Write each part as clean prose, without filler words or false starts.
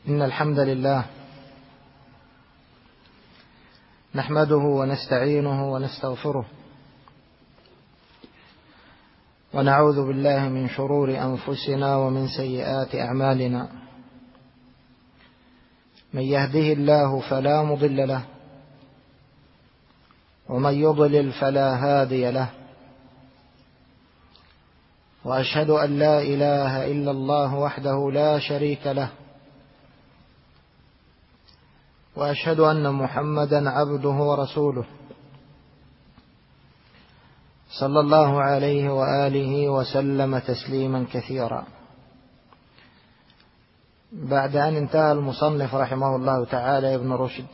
إن الحمد لله نحمده ونستعينه ونستغفره ونعوذ بالله من شرور أنفسنا ومن سيئات أعمالنا. من يهده الله فلا مضل له ومن يضلل فلا هادي له، وأشهد أن لا إله إلا الله وحده لا شريك له، وأشهد أن محمدا عبده ورسوله صلى الله عليه وآله وسلم تسليما كثيرا. بعد أن انتهى المصنف رحمه الله تعالى ابن رشد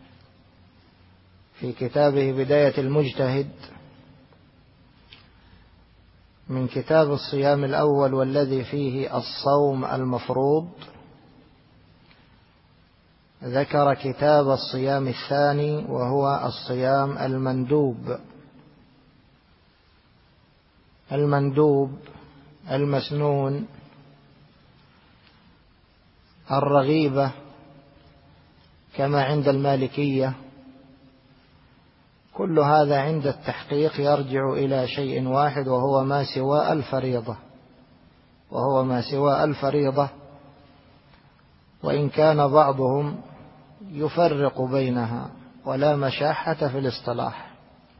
في كتابه بداية المجتهد من كتاب الصيام الأول والذي فيه الصوم المفروض، ذكر كتاب الصيام الثاني وهو الصيام المندوب المسنون الرغيبة كما عند المالكية. كل هذا عند التحقيق يرجع إلى شيء واحد، وهو ما سوى الفريضة، وإن كان بعضهم يفرق بينها ولا مشاحة في الاصطلاح.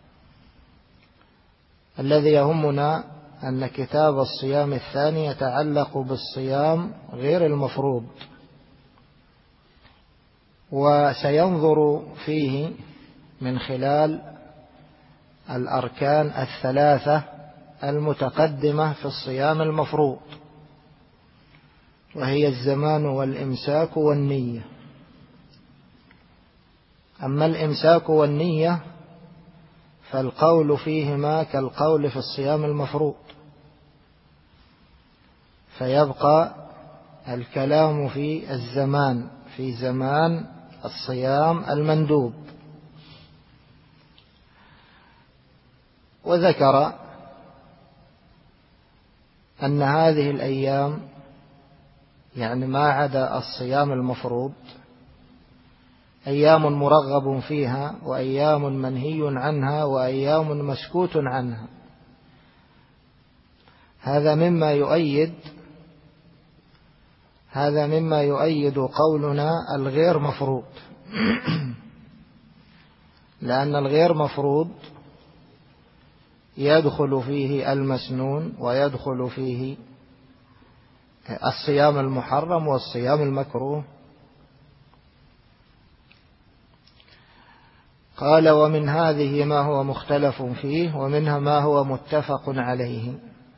الذي يهمنا أن كتاب الصيام الثاني يتعلق بالصيام غير المفروض، وسينظر فيه من خلال الأركان الثلاثة المتقدمة في الصيام المفروض، وهي الزمان والإمساك والنية. أما الإمساك والنية فالقول فيهما كالقول في الصيام المفروض، فيبقى الكلام في الزمان، في زمان الصيام المندوب. وذكر أن هذه الأيام، يعني ما عدا الصيام المفروض، أيام مرغب فيها وأيام منهي عنها وأيام مسكوت عنها. هذا مما يؤيد قولنا الغير مفروض لأن الغير مفروض يدخل فيه المسنون ويدخل فيه الصيام المحرم والصيام المكروه. قال: ومن هذه ما هو مختلف فيه ومنها ما هو متفق عليه.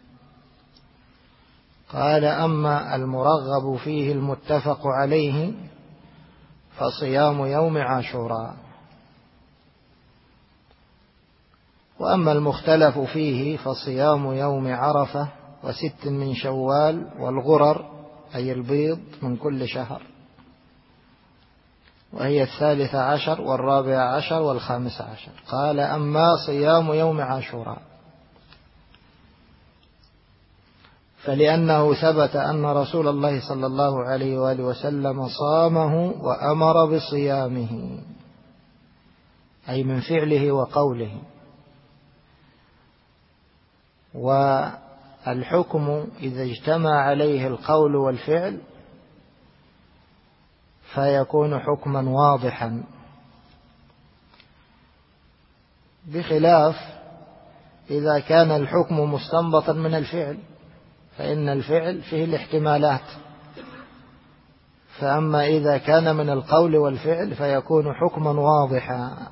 قال: أما المرغب فيه المتفق عليه فصيام يوم عاشوراء، وأما المختلف فيه فصيام يوم عرفة وست من شوال والغرر، أي البيض، من كل شهر، وهي 13 و14 و15. قال: أما صيام يوم عاشوراء فلأنه ثبت أن رسول الله صلى الله عليه وآله وسلم صامه وأمر بصيامه، أي من فعله وقوله. والحكم إذا اجتمع عليه القول والفعل فيكون حكما واضحا، بخلاف إذا كان الحكم مستنبطا من الفعل، فإن الفعل فيه الاحتمالات. فأما إذا كان من القول والفعل فيكون حكما واضحا.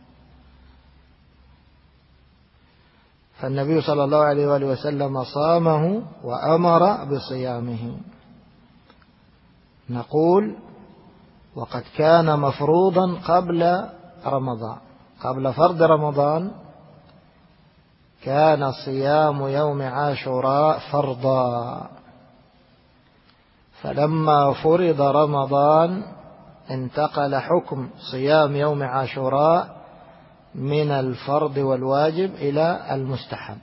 فالنبي صلى الله عليه وآله وسلم صامه وأمر بصيامه. نقول: وقد كان مفروضا قبل رمضان، قبل فرض رمضان كان صيام يوم عاشوراء فرضا، فلما فرض رمضان انتقل حكم صيام يوم عاشوراء من الفرض والواجب إلى المستحب.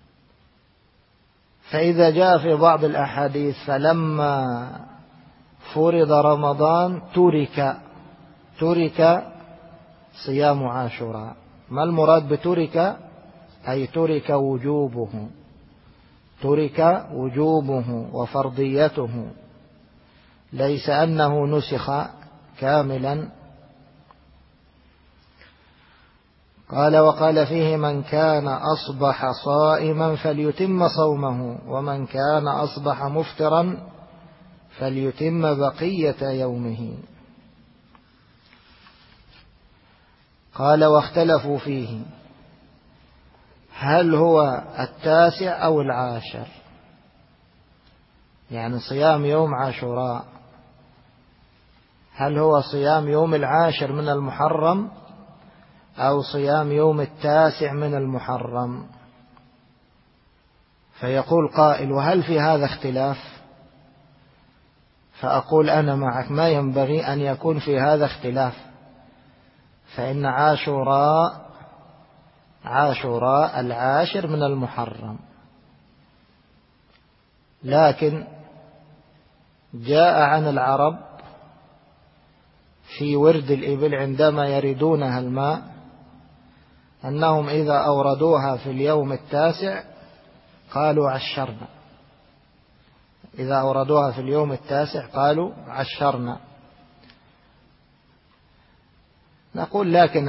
فإذا جاء في بعض الأحاديث فلما فرض رمضان ترك صيام عاشوراء. ما المراد بترك؟ أي ترك وجوبه وفرضيته، ليس أنه نسخ كاملا. قال: وقال فيه: من كان أصبح صائما فليتم صومه، ومن كان أصبح مفطرا فليتم بقية يومه. قال: واختلفوا فيه هل هو 9 أو 10، يعني صيام يوم عاشوراء هل هو صيام يوم 10 من المحرم أو صيام يوم 9 من المحرم؟ فيقول قائل: وهل في هذا اختلاف؟ فأقول أنا معك، ما ينبغي أن يكون في هذا اختلاف، فإن عاشوراء 10 من المحرم، لكن جاء عن العرب في ورد الإبل عندما يردونها الماء أنهم إذا أوردوها في اليوم 9 قالوا عشرنا، إذا أوردوها في اليوم 9 قالوا عشرنا. نقول لكن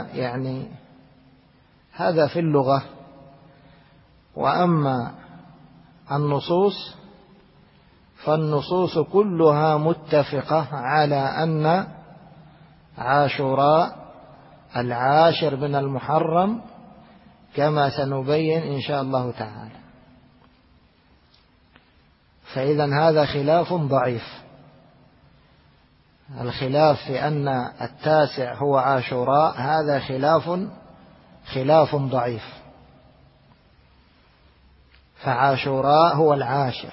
هذا في اللغة، وأما النصوص فالنصوص كلها متفقة على أن عاشوراء 10 من المحرم، كما سنبين إن شاء الله تعالى. فإذا هذا خلاف ضعيف. الخلاف في أن 9 هو عاشوراء هذا خلاف ضعيف، فعاشوراء هو 10.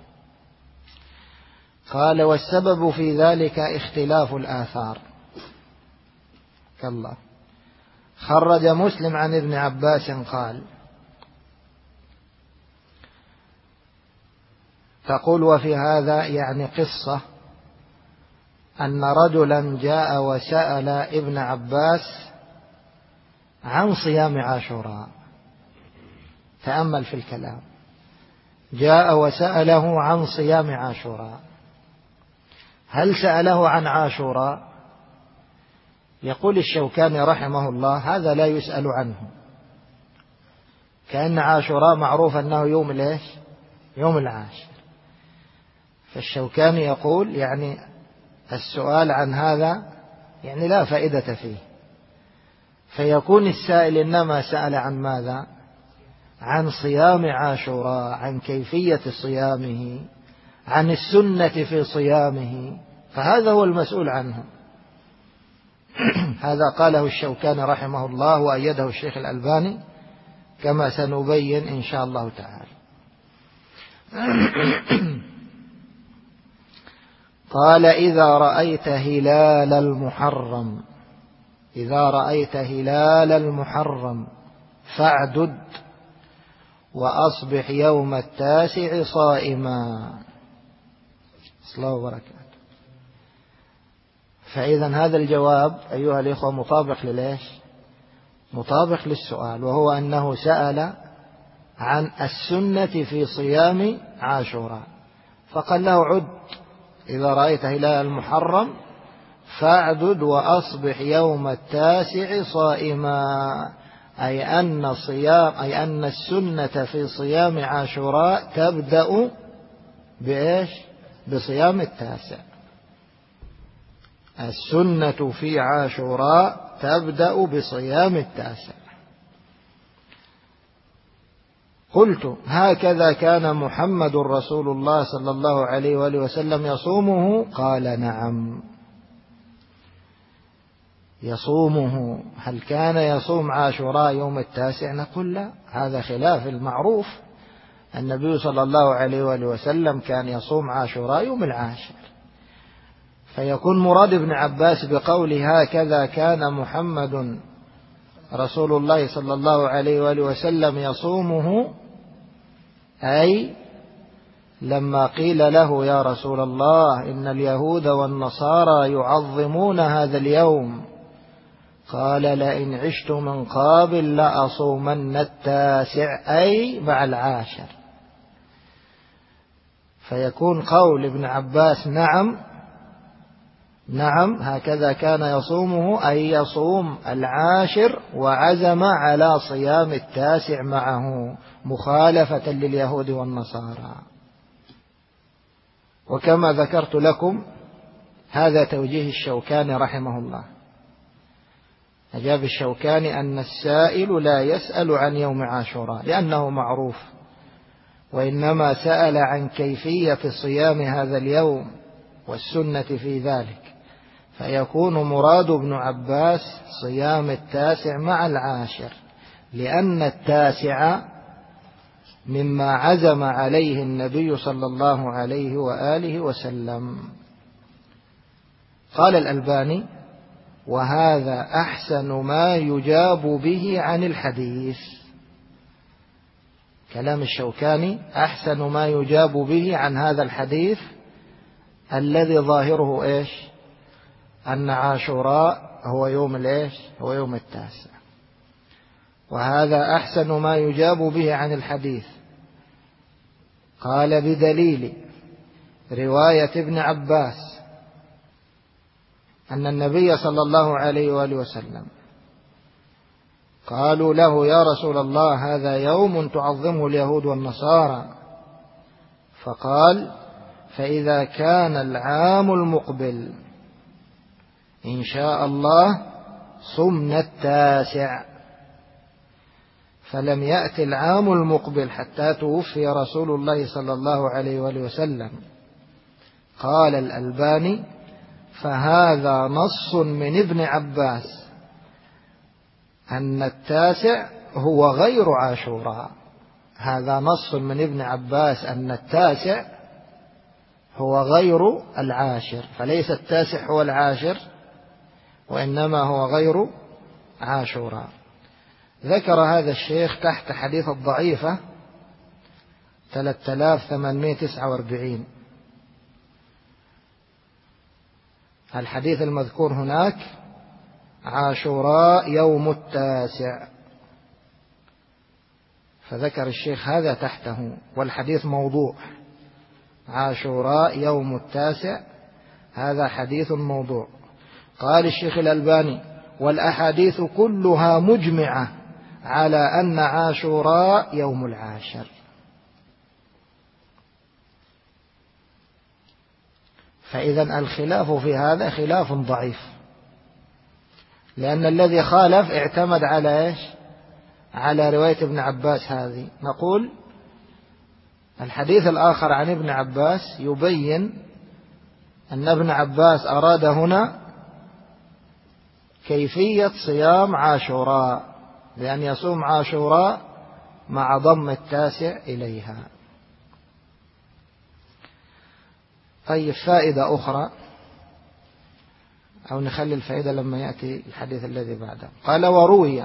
قال: والسبب في ذلك اختلاف الآثار. كالله. خرج مسلم عن ابن عباس قال: تقول: وفي هذا يعني قصة أن رجلا جاء وسأل ابن عباس عن صيام عاشوراء. تأمل في الكلام، جاء وسأله عن صيام عاشوراء. هل سأله عن عاشوراء؟ يقول الشوكاني رحمه الله: هذا لا يسأل عنه، كأن عاشوراء معروف أنه يوم 10. فالشوكاني يقول يعني السؤال عن هذا يعني لا فائدة فيه، فيكون السائل إنما سأل عن ماذا؟ عن صيام عاشوراء، عن كيفية صيامه، عن السنة في صيامه، فهذا هو المسؤول عنه. هذا قاله الشوكاني رحمه الله وأيده الشيخ الألباني كما سنبين إن شاء الله تعالى. قال: إذا رأيت هلال المحرم فاعدد وأصبح يوم 9 صائما. صلى الله وبركاته. فإذا هذا الجواب أيها الإخوة مطابق للسؤال، وهو أنه سأل عن السنة في صيام عاشوراء، فقال له: عد إذا رأيت هلال المحرم فاعدد وأصبح يوم 9 صائما، أي أن السنة في صيام عاشوراء تبدأ بصيام 9. السنة في عاشوراء تبدأ بصيام 9. قلت: هكذا كان محمد رسول الله صلى الله عليه وآله وسلم يصومه؟ قال: نعم يصومه. هل كان يصوم عاشوراء يوم 9؟ نقول لا، هذا خلاف المعروف. النبي صلى الله عليه وآله وسلم كان يصوم عاشوراء يوم 10. فيكون مراد ابن عباس بقوله هكذا كان محمد رسول الله صلى الله عليه وآله وسلم يصومه، أي لما قيل له يا رسول الله إن اليهود والنصارى يعظمون هذا اليوم، قال لئن عشت من قابل لأصومن التاسع، أي مع العاشر. فيكون قول ابن عباس نعم هكذا كان يصومه، أي يصوم العاشر وعزم على صيام التاسع معه مخالفة لليهود والنصارى. وكما ذكرت لكم هذا توجيه الشوكاني رحمه الله. أجاب الشوكاني أن السائل لا يسأل عن يوم عاشوراء لأنه معروف، وإنما سأل عن كيفية صيام هذا اليوم والسنة في ذلك، فيكون مراد ابن عباس صيام التاسع مع العاشر، لأن التاسع مما عزم عليه النبي صلى الله عليه وآله وسلم. قال الألباني: وهذا أحسن ما يجاب به عن الحديث. كلام الشوكاني أحسن ما يجاب به عن هذا الحديث الذي ظاهره إيش؟ أن عاشوراء هو يوم الإيش؟ هو يوم التاسع. وهذا أحسن ما يجاب به عن الحديث. قال: بدليل رواية ابن عباس أن النبي صلى الله عليه وآله وسلم قالوا له: يا رسول الله هذا يوم تعظمه اليهود والنصارى، فقال: فإذا كان العام المقبل إن شاء الله صمنا التاسع. فلم يأتي العام المقبل حتى توفي رسول الله صلى الله عليه وآله وسلم. قال الألباني: فهذا نص من ابن عباس أن التاسع هو غير عاشوراء. هذا نص من ابن عباس أن التاسع هو غير العاشر، فليس التاسع هو العاشر، وإنما هو غير عاشوراء. ذكر هذا الشيخ تحت حديث الضعيفة 3849. الحديث المذكور هناك عاشوراء يوم التاسع، فذكر الشيخ هذا تحته، والحديث موضوع. عاشوراء يوم التاسع هذا حديث موضوع. قال الشيخ الألباني: والأحاديث كلها مجمعة على أن عاشوراء يوم العاشر. فإذا الخلاف في هذا خلاف ضعيف، لأن الذي خالف اعتمد على إيش؟ على رواية ابن عباس هذه. نقول الحديث الآخر عن ابن عباس يبين أن ابن عباس أراد هنا كيفية صيام عاشوراء، لأن يصوم عاشوراء مع ضم التاسع إليها. طيب، فائدة أخرى، أو نخلي الفائدة لما يأتي الحديث الذي بعده. قال: وروي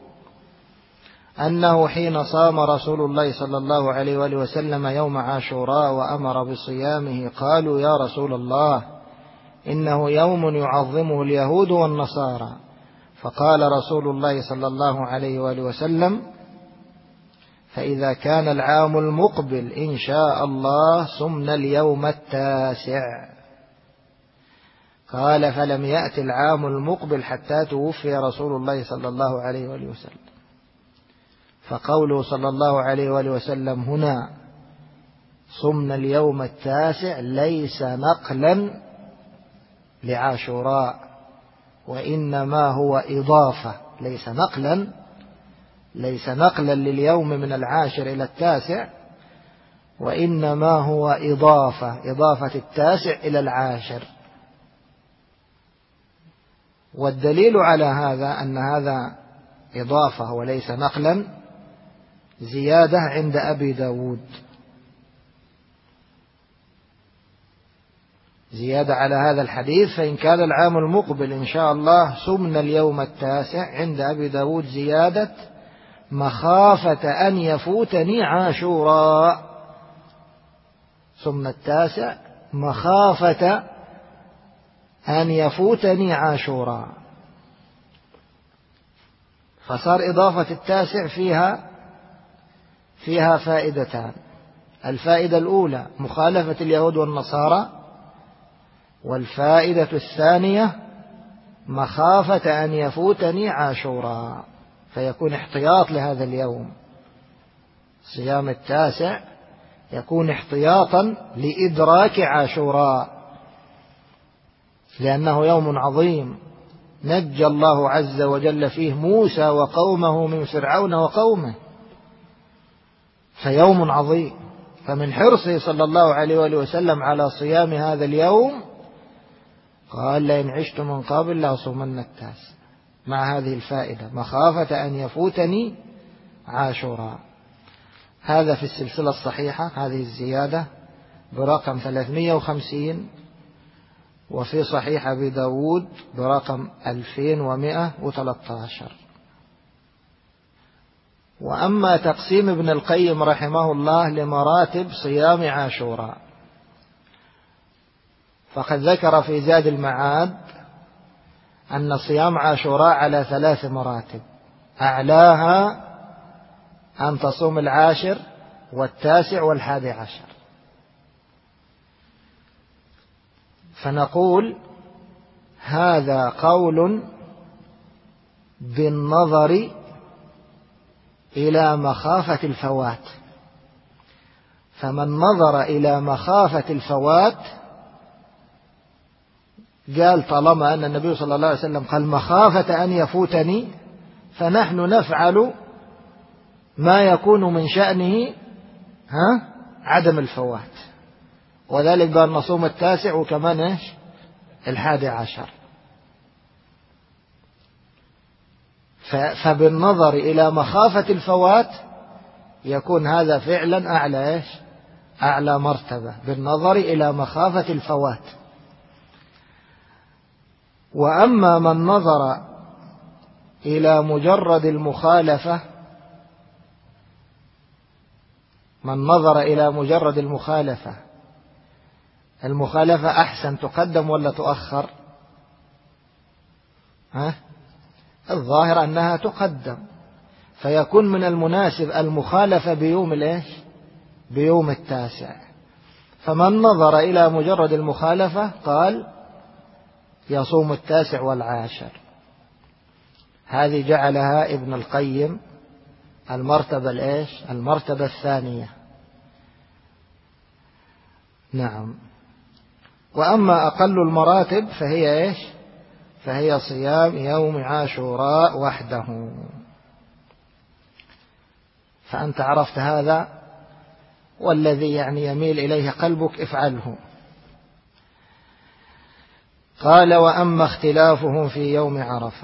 أنه حين صام رسول الله صلى الله عليه وآله وسلم يوم عاشوراء وأمر بصيامه قالوا: يا رسول الله إنه يوم يعظمه اليهود والنصارى. فقال رسول الله صلى الله عليه وآله وسلم: فإذا كان العام المقبل إن شاء الله صمنا اليوم التاسع. قال: فلم يأتي العام المقبل حتى توفي رسول الله صلى الله عليه وآله وسلم. فقوله صلى الله عليه وآله وسلم هنا صمنا اليوم التاسع ليس نقلا لعاشوراء، وإنما هو إضافة، ليس نقلا لليوم من العاشر إلى التاسع، وإنما هو إضافة التاسع إلى العاشر. والدليل على هذا أن هذا إضافة وليس نقلا زيادة عند أبي داود، زيادة على هذا الحديث: فإن كان العام المقبل إن شاء الله صمنا اليوم التاسع. عند أبي داود زيادة: مخافة أن يفوتني عاشوراء. صمنا التاسع مخافة أن يفوتني عاشوراء. فصار إضافة التاسع فيها فائدتان. الفائدة الأولى مخالفة اليهود والنصارى، والفائدة الثانية مخافة أن يفوتني عاشوراء، فيكون احتياط لهذا اليوم. صيام التاسع يكون احتياطا لإدراك عاشوراء، لأنه يوم عظيم نجى الله عز وجل فيه موسى وقومه من فرعون وقومه، فيوم عظيم. فمن حرصه صلى الله عليه وآله وسلم على صيام هذا اليوم قال لئن عشت من قبل لأصومن التاسع، مع هذه الفائدة مخافة أن يفوتني عاشوراء. هذا في السلسلة الصحيحة هذه الزيادة برقم 350، وفي صحيح أبي داود برقم 2113. وأما تقسيم ابن القيم رحمه الله لمراتب صيام عاشوراء فقد ذكر في زاد المعاد أن صيام عاشوراء على 3 مراتب، أعلاها أن تصوم 10 والتاسع وال11. فنقول هذا قول بالنظر إلى مخافة الفوات، فمن نظر إلى مخافة الفوات قال طالما أن النبي صلى الله عليه وسلم قال مخافة أن يفوتني، فنحن نفعل ما يكون من شأنه عدم الفوات، وذلك قال نصوم التاسع وكمان 11. فبالنظر إلى مخافة الفوات يكون هذا فعلا أعلى مرتبة، بالنظر إلى مخافة الفوات. وأما من نظر إلى مجرد المخالفة، المخالفة أحسن تقدم ولا تؤخر؟ الظاهر أنها تقدم، فيكون من المناسب المخالفة بيوم التاسع. فمن نظر إلى مجرد المخالفة قال يصوم التاسع وال10. هذه جعلها ابن القيم المرتبة الثانية. نعم. وأما أقل المراتب فهي صيام يوم عاشوراء وحده. فأنت عرفت هذا، والذي يميل إليه قلبك افعله. قال وأما اختلافهم في يوم عرفة،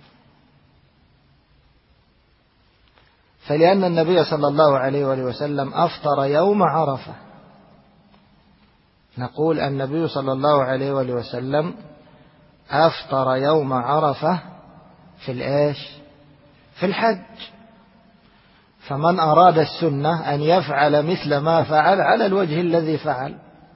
فلأن النبي صلى الله عليه وآله وسلم أفطر يوم عرفة، نقول النبي صلى الله عليه وآله وسلم أفطر يوم عرفة في الحج. فمن أراد السنة أن يفعل مثل ما فعل على الوجه الذي فعل.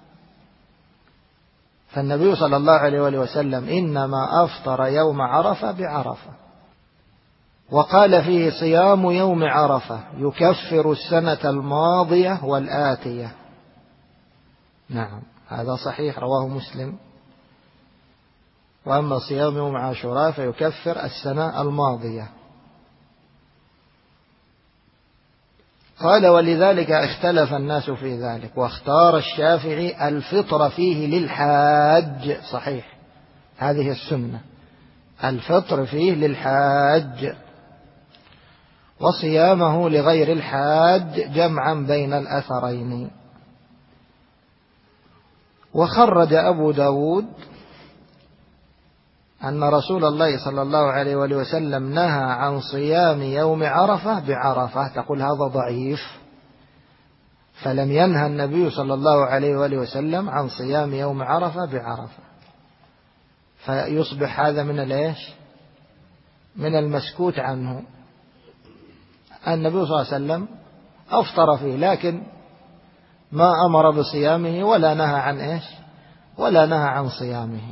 فالنبي صلى الله عليه وآله وسلم إنما أفطر يوم عرفة بعرفة، وقال فيه صيام يوم عرفة يكفر السنة الماضية والآتية. نعم هذا صحيح رواه مسلم. وأما صيام يوم عاشوراء فيكفر السنة الماضية. قال ولذلك اختلف الناس في ذلك، واختار الشافعي الفطر فيه للحاج. صحيح هذه السنة، الفطر فيه للحاج، وصيامه لغير الحاج جمعا بين الأثرين. وخرج أبو داود أن رسول الله صلى الله عليه وآله وسلم نهى عن صيام يوم عرفة بعرفة. تقول هذا ضعيف، فلم ينهى النبي صلى الله عليه وآله وسلم عن صيام يوم عرفة بعرفة، فيصبح هذا من المسكوت عنه. النبي صلى الله عليه وسلم أفطر فيه، لكن ما أمر بصيامه ولا نهى عن إيش؟ ولا نهى عن صيامه.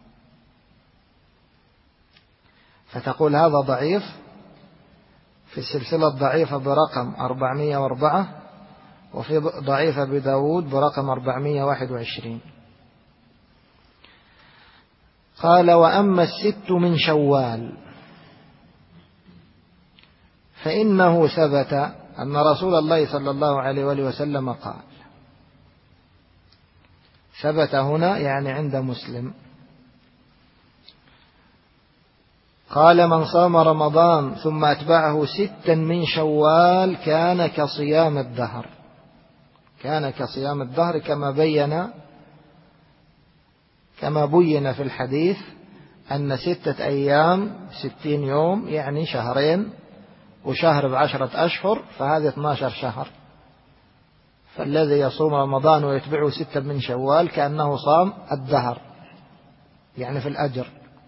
فتقول هذا ضعيف في السلسلة الضعيفة برقم 404، وفي ضعيف أبي داود برقم 421. قال: وأما 6 من شوال فإنه ثبت أن رسول الله صلى الله عليه وآله وسلم قال، ثبت هنا يعني عند مسلم، قال: من صام رمضان ثم أتبعه 6 من شوال كان كصيام الدهر. كان كصيام الدهر كما بين في الحديث أن 6 أيام 60 يوم يعني شهرين، وشهر ب10 أشهر، فهذه 12 شهر. فالذي يصوم رمضان ويتبعه 6 من شوال كأنه صام الدهر يعني في الأجر.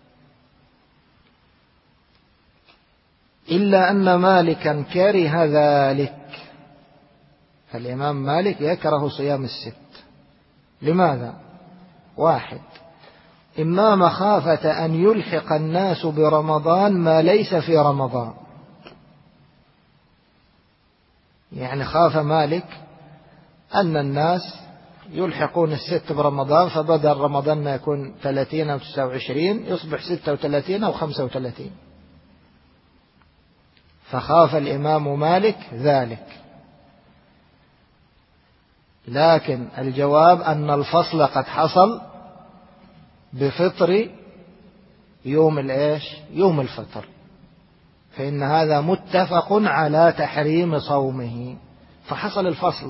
إلا أن مالكا كره ذلك، فالإمام مالك يكره صيام 6. لماذا؟ 1: إما مخافة أن يلحق الناس برمضان ما ليس في رمضان، يعني خاف مالك أن الناس يلحقون 6 برمضان، فبدل رمضان ما يكون 30 أو 29 يصبح 36 أو 35، فخاف الإمام مالك ذلك. لكن الجواب أن الفصل قد حصل بفطر يوم يوم الفطر، فإن هذا متفق على تحريم صومه، فحصل الفصل.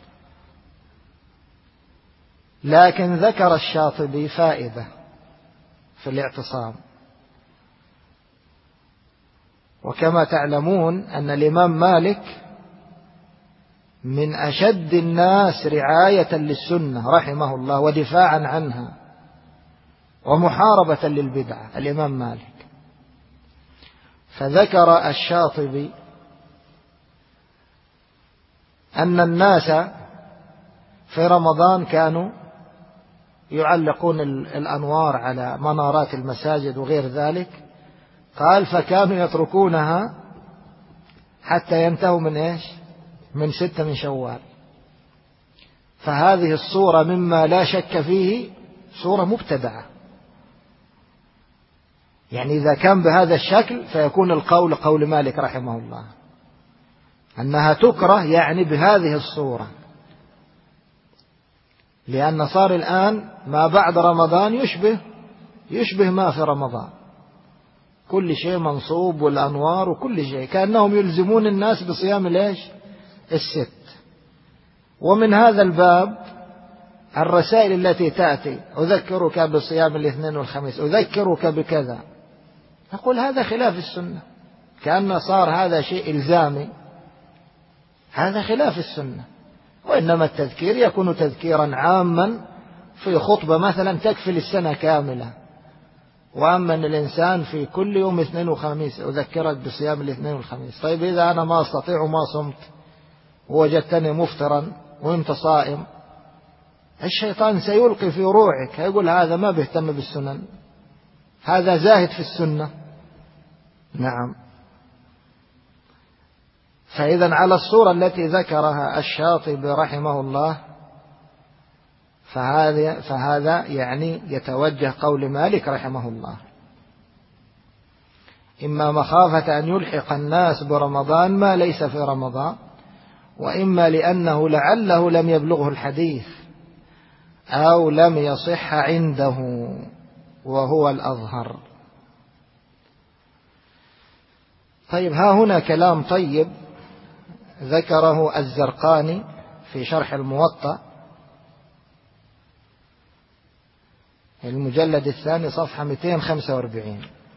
لكن ذكر الشاطبي فائدة في الاعتصام. وكما تعلمون أن الإمام مالك من أشد الناس رعاية للسنة رحمه الله ودفاعا عنها ومحاربة للبدعة، الإمام مالك. فذكر الشاطبي أن الناس في رمضان كانوا يعلقون الأنوار على منارات المساجد وغير ذلك، قال: فكانوا يتركونها حتى ينتهوا من 6 من شوال. فهذه الصورة مما لا شك فيه صورة مبتدعة، يعني إذا كان بهذا الشكل فيكون القول قول مالك رحمه الله، أنها تكره يعني بهذه الصورة، لأن صار الآن ما بعد رمضان يشبه ما في رمضان، كل شيء منصوب والأنوار وكل شيء، كأنهم يلزمون الناس بصيام 6. ومن هذا الباب الرسائل التي تأتي: أذكرك بصيام الاثنين والخميس، أذكرك بكذا، نقول هذا خلاف السنة، كأن صار هذا شيء إلزامي، هذا خلاف السنة. وإنما التذكير يكون تذكيرا عاما في خطبة مثلا تكفي السنة كاملة. وأما أن الإنسان في كل يوم اثنين وخميس أذكرك بصيام الاثنين والخميس، طيب إذا أنا ما أستطيع وما صمت ووجدتني مفطرا وأنت صائم، الشيطان سيلقي في روعك، يقول هذا ما بيهتم بالسنن، هذا زاهد في السنة. نعم. فإذا على الصورة التي ذكرها الشاطبي رحمه الله فهذا يعني يتوجه قول مالك رحمه الله: إما مخافة أن يلحق الناس برمضان ما ليس في رمضان، وإما لأنه لعله لم يبلغه الحديث أو لم يصح عنده، وهو الأظهر. طيب، ها هنا كلام طيب ذكره الزرقاني في شرح الموطأ المجلد 2 صفحة 245.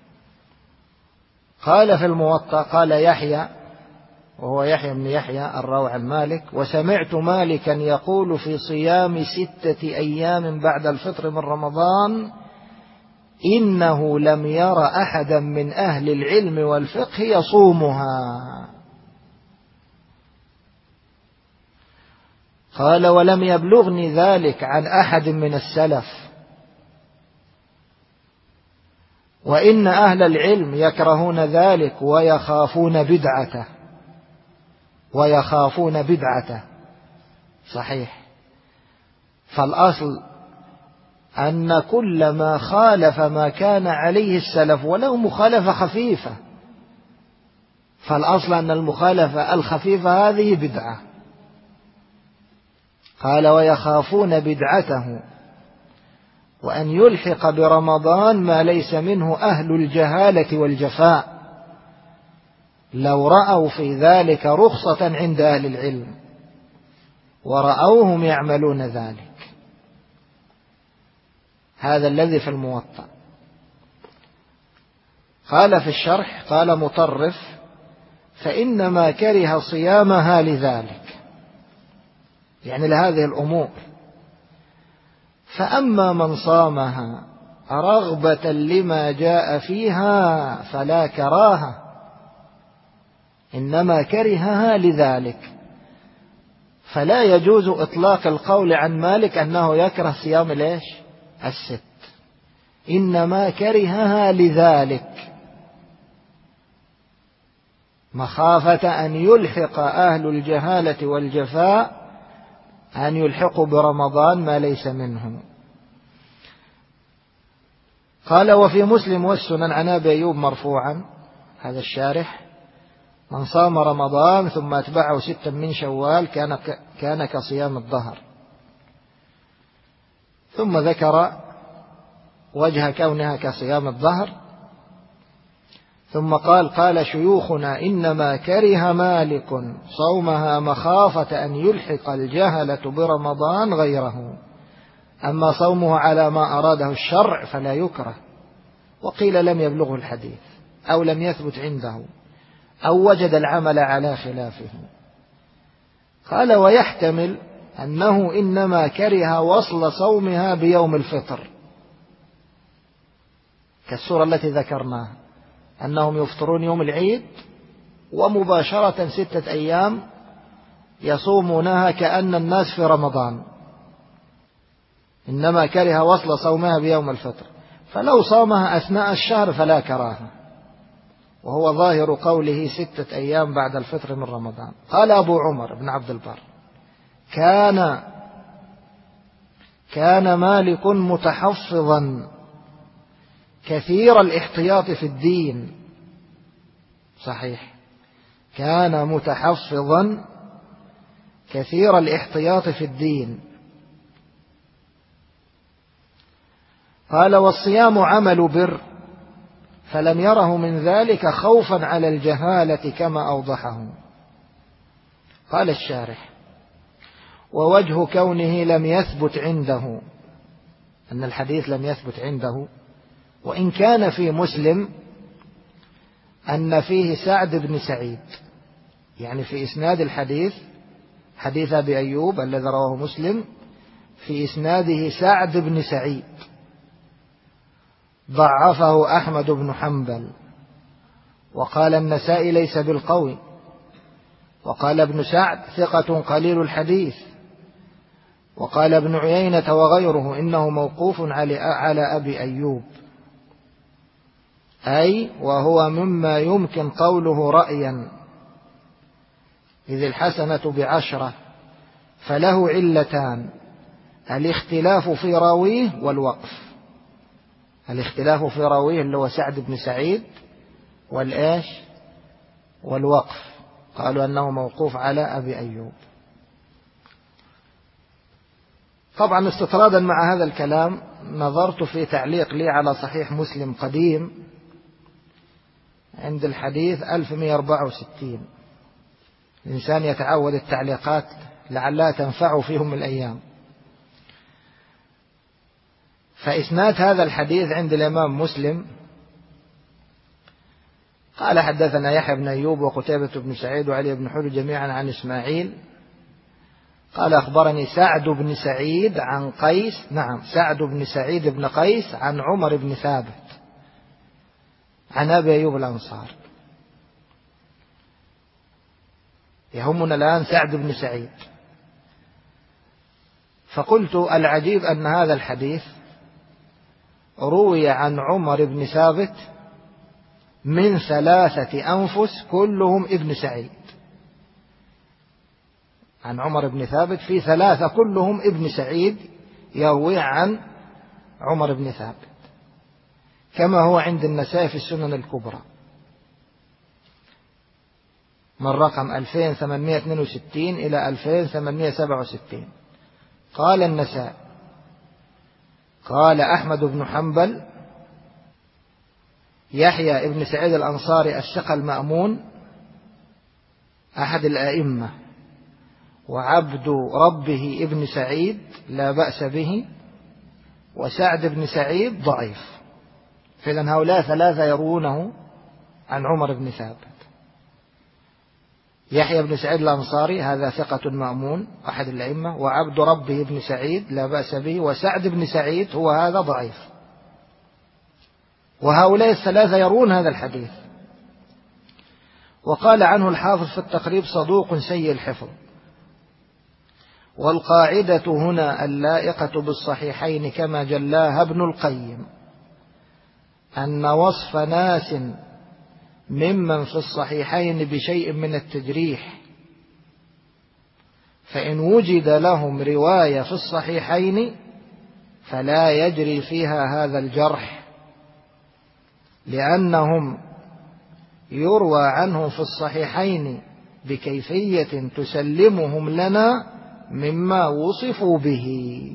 قال في الموطأ: قال يحيى، وهو يحيى بن يحيى الروع المالك: وسمعت مالكا يقول في صيام 6 أيام بعد الفطر من رمضان إنه لم ير أحدا من أهل العلم والفقه يصومها. قال ولم يبلغني ذلك عن أحد من السلف، وإن أهل العلم يكرهون ذلك ويخافون بدعته. صحيح. فالأصل أن كل ما خالف ما كان عليه السلف ولو مخالفة خفيفة، فالأصل أن المخالفة الخفيفة هذه بدعة. قال ويخافون بدعته وأن يلحق برمضان ما ليس منه أهل الجهالة والجفاء، لو رأوا في ذلك رخصة عند أهل العلم ورأوهم يعملون ذلك. هذا الذي في الموطأ. قال في الشرح قال مطرف فإنما كره صيامها لذلك، يعني لهذه الأمور. فأما من صامها رغبة لما جاء فيها فلا كراهة، إنما كرهها لذلك. فلا يجوز إطلاق القول عن مالك أنه يكره صيام ليش الست، إنما كرهها لذلك مخافة أن يلحق أهل الجهالة والجفاء أن يلحقوا برمضان ما ليس منه. قال وفي مسلم والسنن عن أبي أيوب مرفوعا، هذا الشارح: من صام رمضان ثم أتبعه 6 من شوال كان كصيام الدهر. ثم ذكر وجه كونها كصيام الدهر، ثم قال شيوخنا إنما كره مالك صومها مخافة أن يلحق الجهلة برمضان غيره، أما صومه على ما أراده الشرع فلا يكره. وقيل لم يبلغه الحديث أو لم يثبت عنده أو وجد العمل على خلافه. قال ويحتمل أنه إنما كره وصل صومها بيوم الفطر، كالسورة التي ذكرناها أنهم يفطرون يوم العيد ومباشرة 6 أيام يصومونها كأن الناس في رمضان، إنما كره وصل صومها بيوم الفطر، فلو صامها أثناء الشهر فلا كراهة، وهو ظاهر قوله 6 أيام بعد الفطر من رمضان. قال أبو عمر بن عبد البر: كان مالك متحفظا كثير الاحتياط في الدين. صحيح، كان متحفظا كثير الاحتياط في الدين. قال والصيام عمل بر، فلم يره من ذلك خوفا على الجهالة كما أوضحه. قال الشارح: ووجه كونه لم يثبت عنده، أن الحديث لم يثبت عنده، وإن كان في مسلم أن فيه سعد بن سعيد، يعني في إسناد الحديث حديث أبي أيوب الذي رواه مسلم في إسناده سعد بن سعيد ضعفه أحمد بن حنبل، وقال النسائي ليس بالقوي، وقال ابن سعد ثقة قليل الحديث، وقال ابن عيينة وغيره إنه موقوف على أبي أيوب، أي وهو مما يمكن قوله رأيا، إذ الحسنة ب10، فله علتان: الاختلاف في راويه والوقف. الاختلاف في راويه اللي هو سعد بن سعيد، والوقف، قالوا أنه موقوف على أبي أيوب. طبعا استطرادا مع هذا الكلام نظرت في تعليق لي على صحيح مسلم قديم عند الحديث 1164. الإنسان يتعود التعليقات لعلها تنفعه في يوم من الأيام. فإسناد هذا الحديث عند الإمام مسلم قال حدثنا يحيى بن أيوب وقتيبة بن سعيد وعلي بن حجر جميعا عن إسماعيل قال أخبرني سعد بن سعيد عن قيس، سعد بن سعيد بن قيس عن عمر بن ثابت عن أبي أيوب الأنصار. يهمنا الآن سعد بن سعيد. فقلت العجيب أن هذا الحديث روي عن عمر بن ثابت من 3 أنفس كلهم ابن سعيد. عن عمر بن ثابت في 3 كلهم ابن سعيد يروي عن عمر بن ثابت، كما هو عند النسائي في السنن الكبرى من رقم 2862 إلى 2867. قال النسائي قال أحمد بن حنبل يحيى ابن سعيد الأنصاري الثقة المأمون أحد الأئمة، وعبد ربه ابن سعيد لا بأس به، وسعد بن سعيد ضعيف. فإذن هؤلاء 3 يروونه عن عمر بن ثابت. يحيى بن سعيد الأنصاري هذا ثقة مأمون أحد الأئمة، وعبد ربه ابن سعيد لا بأس به، وسعد بن سعيد هو هذا ضعيف. وهؤلاء 3 يرون هذا الحديث. وقال عنه الحافظ في التقريب صدوق سيء الحفظ. والقاعدة هنا اللائقة بالصحيحين كما جلاها ابن القيم أن وصف ناس ممن في الصحيحين بشيء من التجريح فإن وجد لهم رواية في الصحيحين فلا يجري فيها هذا الجرح، لأنهم يروى عنهم في الصحيحين بكيفية تسلمهم لنا مما وصفوا به.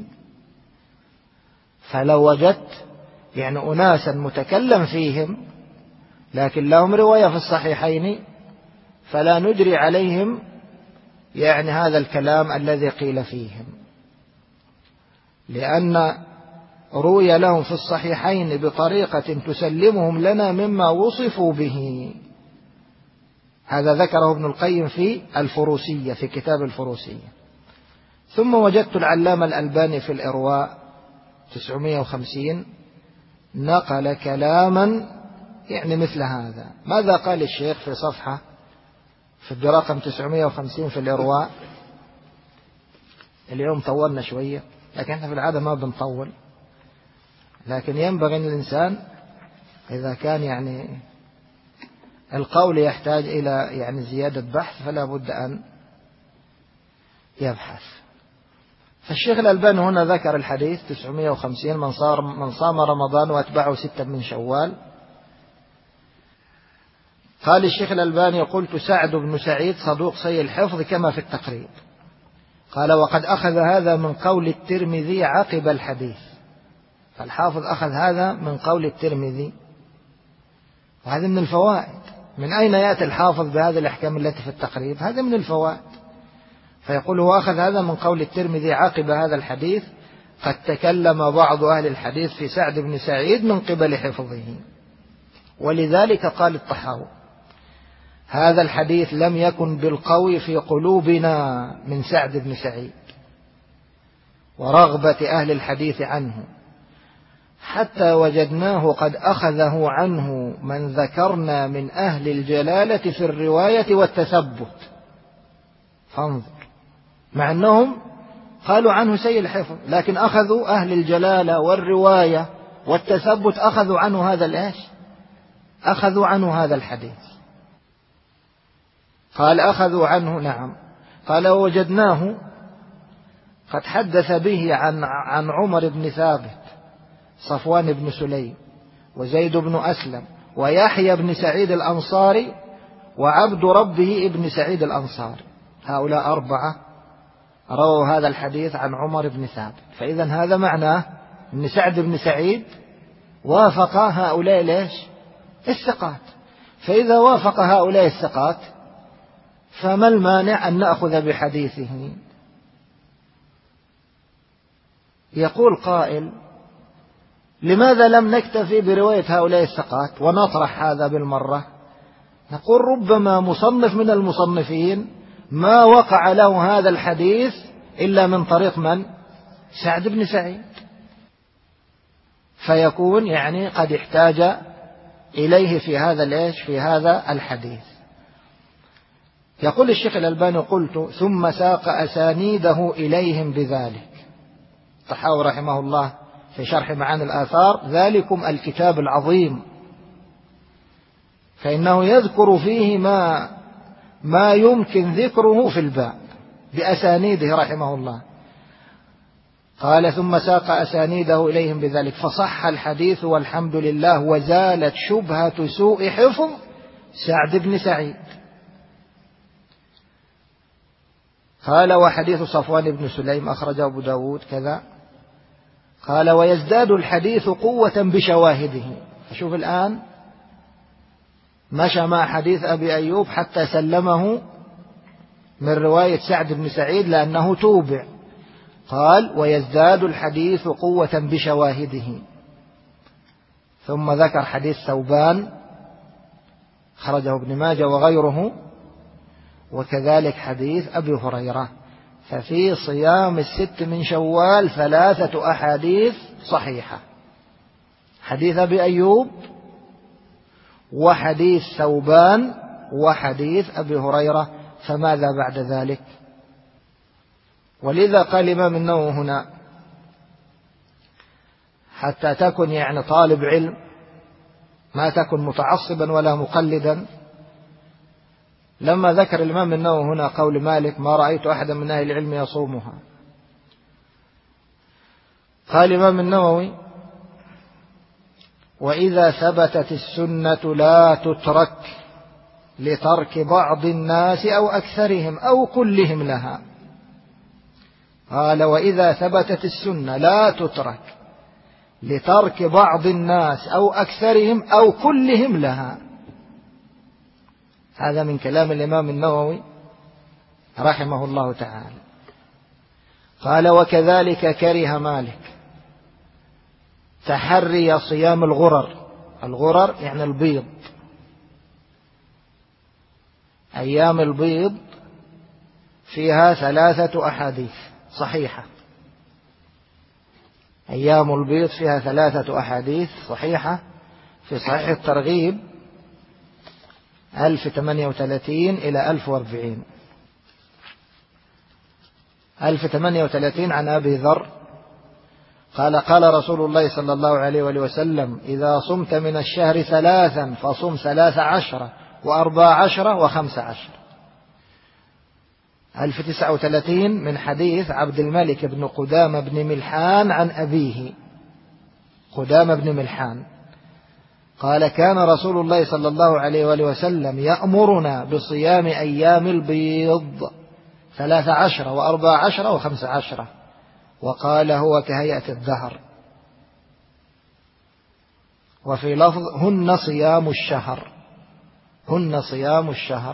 فلو وجدت يعني أناسا متكلم فيهم لكن لهم رواية في الصحيحين فلا نجري عليهم يعني هذا الكلام الذي قيل فيهم، لأن روي لهم في الصحيحين بطريقة تسلمهم لنا مما وصفوا به. هذا ذكره ابن القيم في الفروسية في كتاب الفروسية. ثم وجدت العلامة الألباني في الإرواء 950 نقل كلاما يعني مثل هذا. ماذا قال الشيخ في صفحة في برقم 950 في الإرواء؟ اليوم طولنا شوية، لكن احنا في العادة ما بنطول، لكن ينبغي أن الإنسان إذا كان يعني القول يحتاج إلى يعني زيادة بحث فلا بد أن يبحث. فالشيخ الألباني هنا ذكر الحديث 950 من صام رمضان وأتبعه 6 من شوال. قال الشيخ الألباني قلت سعد بن سعيد صدوق سيء الحفظ كما في التقريب. قال وقد أخذ هذا من قول الترمذي عقب الحديث. فالحافظ أخذ هذا من قول الترمذي، وهذا من الفوائد. من أين يأتي الحافظ بهذه الأحكام التي في التقريب؟ هذا من الفوائد. فيقول هو أخذ هذا من قول الترمذي عقب هذا الحديث. قد تكلم بعض أهل الحديث في سعد بن سعيد من قبل حفظه، ولذلك قال الطحاوي هذا الحديث لم يكن بالقوي في قلوبنا من سعد بن سعيد ورغبة أهل الحديث عنه، حتى وجدناه قد أخذه عنه من ذكرنا من أهل الجلالة في الرواية والتثبت. فانظر، مع أنهم قالوا عنه سيء الحفظ لكن أخذوا أهل الجلالة والرواية والتثبت أخذوا عنه هذا الإيش؟ أخذوا عنه هذا الحديث. قال أخذوا عنه، نعم. قال وجدناه قد حدث به عن عمر بن ثابت صفوان بن سليم وزيد بن أسلم ويحيى بن سعيد الأنصاري وعبد ربه ابن سعيد الأنصاري. هؤلاء 4 رووا هذا الحديث عن عمر بن ثابت. فإذا هذا معناه أن سعد بن سعيد وافق هؤلاء ليش؟ الثقات. فإذا وافق هؤلاء الثقات فما المانع أن نأخذ بحديثه؟ يقول قائل لماذا لم نكتفي برواية هؤلاء الثقات ونطرح هذا بالمرة؟ نقول ربما مصنف من المصنفين ما وقع له هذا الحديث إلا من طريق من؟ سعد بن سعيد، فيكون يعني قد احتاج إليه في هذا الإيش؟ في هذا الحديث. يقول الشيخ الألباني قلت ثم ساق أسانيده إليهم بذلك. الطحاوي رحمه الله في شرح معاني الآثار: ذلكم الكتاب العظيم، فإنه يذكر فيه ما يمكن ذكره في الباب بأسانيده رحمه الله. قال: ثم ساق أسانيده إليهم بذلك، فصح الحديث والحمد لله، وزالت شبهة سوء حفظ سعد بن سعيد. قال: وحديث صفوان بن سليم أخرجه أبو داود كذا. قال: ويزداد الحديث قوة بشواهده. فشوف الآن مشى مع حديث أبي أيوب حتى سلمه من رواية سعد بن سعيد لأنه توبع. قال: ويزداد الحديث قوة بشواهده. ثم ذكر حديث ثوبان خرجه ابن ماجه وغيره، وكذلك حديث أبي هريرة. ففي صيام 6 من شوال 3 أحاديث صحيحة: حديث أبي أيوب، وحديث ثوبان، وحديث أبي هريرة. فماذا بعد ذلك؟ ولذا قال الإمام النووي هنا: حتى تكن يعني طالب علم، ما تكن متعصبا ولا مقلدا. لما ذكر الإمام النووي هنا قول مالك: ما رأيت أحدا من أهل العلم يصومها، قال الإمام النووي: وإذا ثبتت السنة لا تترك لترك بعض الناس أو أكثرهم أو كلهم لها. قال: وإذا ثبتت السنة لا تترك لترك بعض الناس أو أكثرهم أو كلهم لها. هذا من كلام الإمام النووي رحمه الله تعالى. قال: وكذلك كره مالك تحري صيام الغرر. الغرر يعني البيض، أيام البيض فيها 3 أحاديث صحيحة. أيام البيض فيها 3 أحاديث صحيحة في صحيح الترغيب 1038 إلى 1040. 1038 عن أبي ذر قال: قال رسول الله صلى الله عليه وآله وسلم: إذا صمت من الشهر 3 فصم 13 و14 و15. 1039 من حديث عبد الملك بن قدامة بن ملحان عن أبيه قدامة بن ملحان قال: كان رسول الله صلى الله عليه وآله وسلم يأمرنا بصيام أيام البيض 13 و14 و15، وقال: هو كهيئة الدهر. وفي لفظ: هن صيام الشهر، هن صيام الشهر.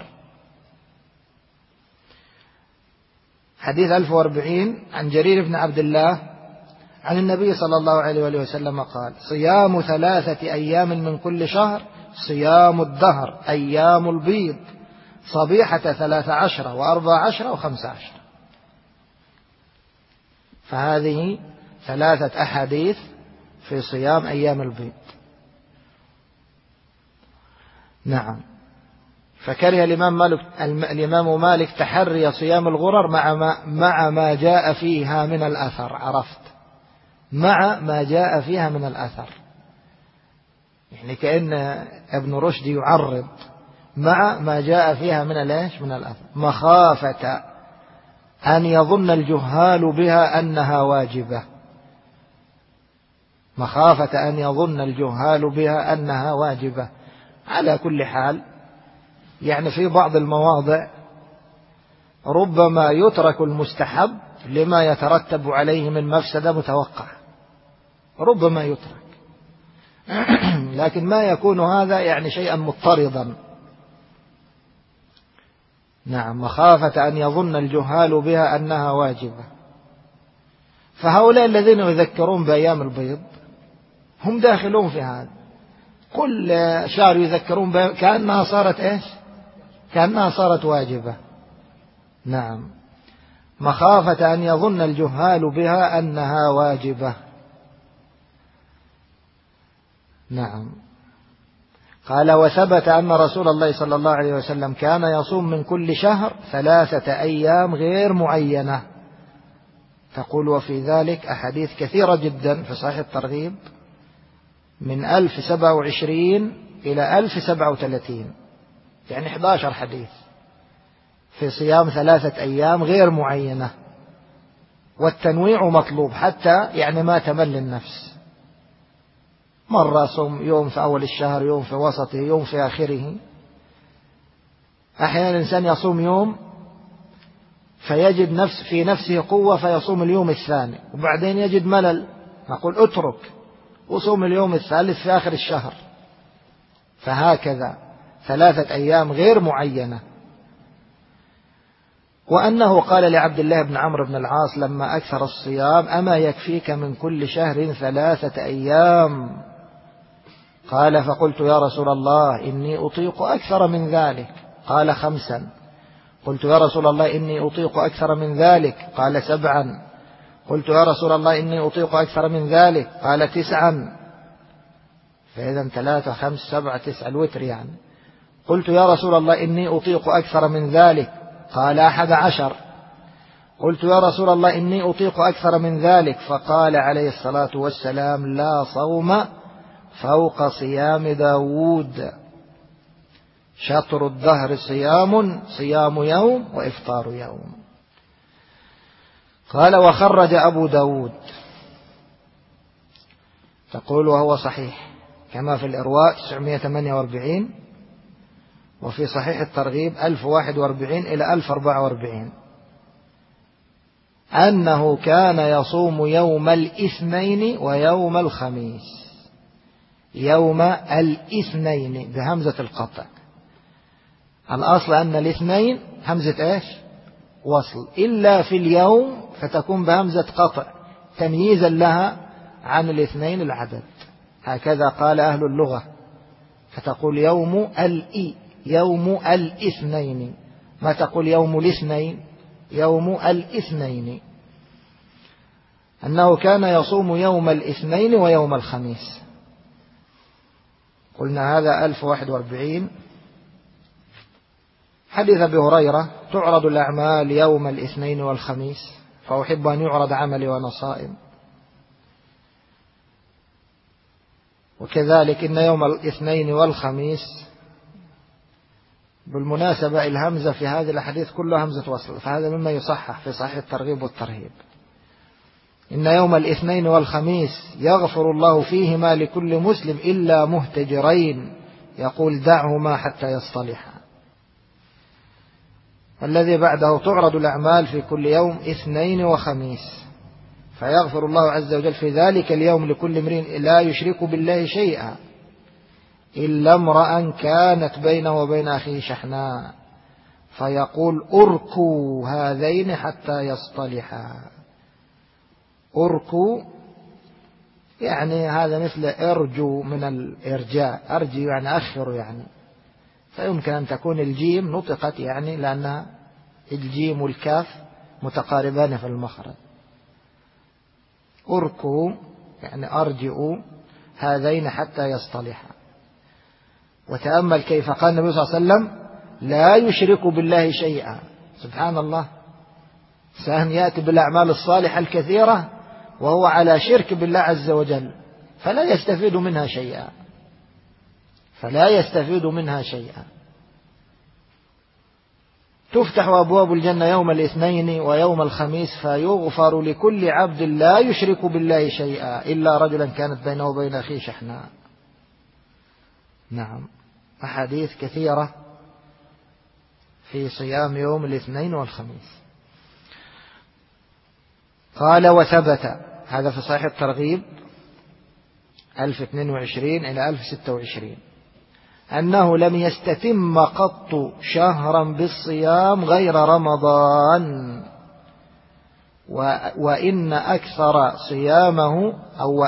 حديث 1040 عن جرير بن عبد الله عن النبي صلى الله عليه وآله وسلم قال: صيام 3 أيام من كل شهر صيام الدهر، أيام البيض، صبيحة 13 و14 و15. فهذه 3 أحاديث في صيام أيام البيض. نعم. فكره الإمام مالك تحري صيام الغرر مع ما جاء فيها من الأثر. عرفت؟ مع ما جاء فيها من الأثر، يعني كأن ابن رشد يعرض مع ما جاء فيها من الأثر، مخافة أن يظن الجهال بها أنها واجبة، مخافة أن يظن الجهال بها أنها واجبة. على كل حال يعني في بعض المواضع ربما يترك المستحب لما يترتب عليه من مفسدة متوقعة، ربما يترك، لكن ما يكون هذا يعني شيئا مضطردا. نعم، مخافة أن يظن الجهال بها أنها واجبة. فهؤلاء الذين يذكرون بأيام البيض هم داخلون في هذا، كل شهر يذكرون بها كأنها صارت إيش؟ كأنها صارت واجبة. نعم، مخافة أن يظن الجهال بها أنها واجبة. نعم. قال: وثبت أن رسول الله صلى الله عليه وسلم كان يصوم من كل شهر 3 أيام غير معينة، تقول وفي ذلك أحاديث كثيرة جدا في صحيح الترغيب من 1027 إلى 1037، يعني 11 حديث في صيام 3 أيام غير معينة. والتنويع مطلوب حتى يعني ما تمل النفس، مرة صوم يوم في أول الشهر، يوم في وسطه، يوم في آخره. أحيانا الإنسان يصوم يوم فيجد في نفسه قوة فيصوم اليوم الثاني، وبعدين يجد ملل، نقول اترك وصوم اليوم الثالث في آخر الشهر. فهكذا 3 أيام غير معينة. وأنه قال لعبد الله بن عمرو بن العاص لما أكثر الصيام: أما يكفيك من كل شهر 3 أيام؟ قال: فقلت يا رسول الله إني أطيق أكثر من ذلك. قال: 5. قلت يا رسول الله إني أطيق أكثر من ذلك. قال: 7. قلت يا رسول الله إني أطيق أكثر من ذلك. قال: 9. فإذا 3 5 7 9 الوتر يعني. قلت يا رسول الله إني أطيق أكثر من ذلك. قال: 11. قلت يا رسول الله إني أطيق أكثر من ذلك. فقال عليه الصلاة والسلام: لا صوم فوق صيام داود، شطر الدهر صيام يوم وإفطار يوم. قال: وخرج أبو داود، تقول وهو صحيح كما في الإرواء 948، وفي صحيح الترغيب 1041 إلى 1044، أنه كان يصوم يوم الاثنين ويوم الخميس. يوم الاثنين بهمزة القطع، الأصل أن الاثنين همزة إيش؟ وصل، إلا في اليوم فتكون بهمزة قطع تمييزا لها عن الاثنين العدد. هكذا قال أهل اللغة، فتقول يوم الاثنين، ما تقول يوم الاثنين، يوم الاثنين. أنه كان يصوم يوم الاثنين ويوم الخميس. قلنا هذا 1041. حديث أبي هريرة: تعرض الأعمال يوم الاثنين والخميس، فأحب أن يعرض عملي وأنا صائم. وكذلك إن يوم الاثنين والخميس، بالمناسبة الهمزة في هذه الأحاديث كلها همزة وصل، فهذا مما يصحح في صحيح الترغيب والترهيب. إن يوم الاثنين والخميس يغفر الله فيهما لكل مسلم إلا مهتجرين، يقول دعهما حتى يصطلحا. الذي بعده: تعرض الأعمال في كل يوم اثنين وخميس، فيغفر الله عز وجل في ذلك اليوم لكل امرئ لا يشرك بالله شيئا إلا امرأ كانت بينه وبين أخيه شحناء، فيقول أركوا هذين حتى يصطلحا. أركوا يعني هذا مثل أرجو من الإرجاء، أرجي يعني أخر يعني، فيمكن أن تكون الجيم نطقت يعني لأن الجيم والكاف متقاربان في المخرج. أركوا يعني أرجئوا هذين حتى يصطلحا. وتأمل كيف قال النبي صلى الله عليه وسلم: لا يشرك بالله شيئا. سبحان الله، إنسان يأتي بالأعمال الصالحة الكثيرة وهو على شرك بالله عز وجل، فلا يستفيد منها شيئا، فلا يستفيد منها شيئا. تفتح أبواب الجنة يوم الاثنين ويوم الخميس، فيغفر لكل عبد لا يشرك بالله شيئا إلا رجلا كانت بينه وبين أخيه شحناء. نعم، أحاديث كثيرة في صيام يوم الاثنين والخميس. قال: وثبت، هذا في صحيح الترغيب 1022 إلى 1026، أنه لم يستتم قط شهرا بالصيام غير رمضان، وإن أكثر صيامه أو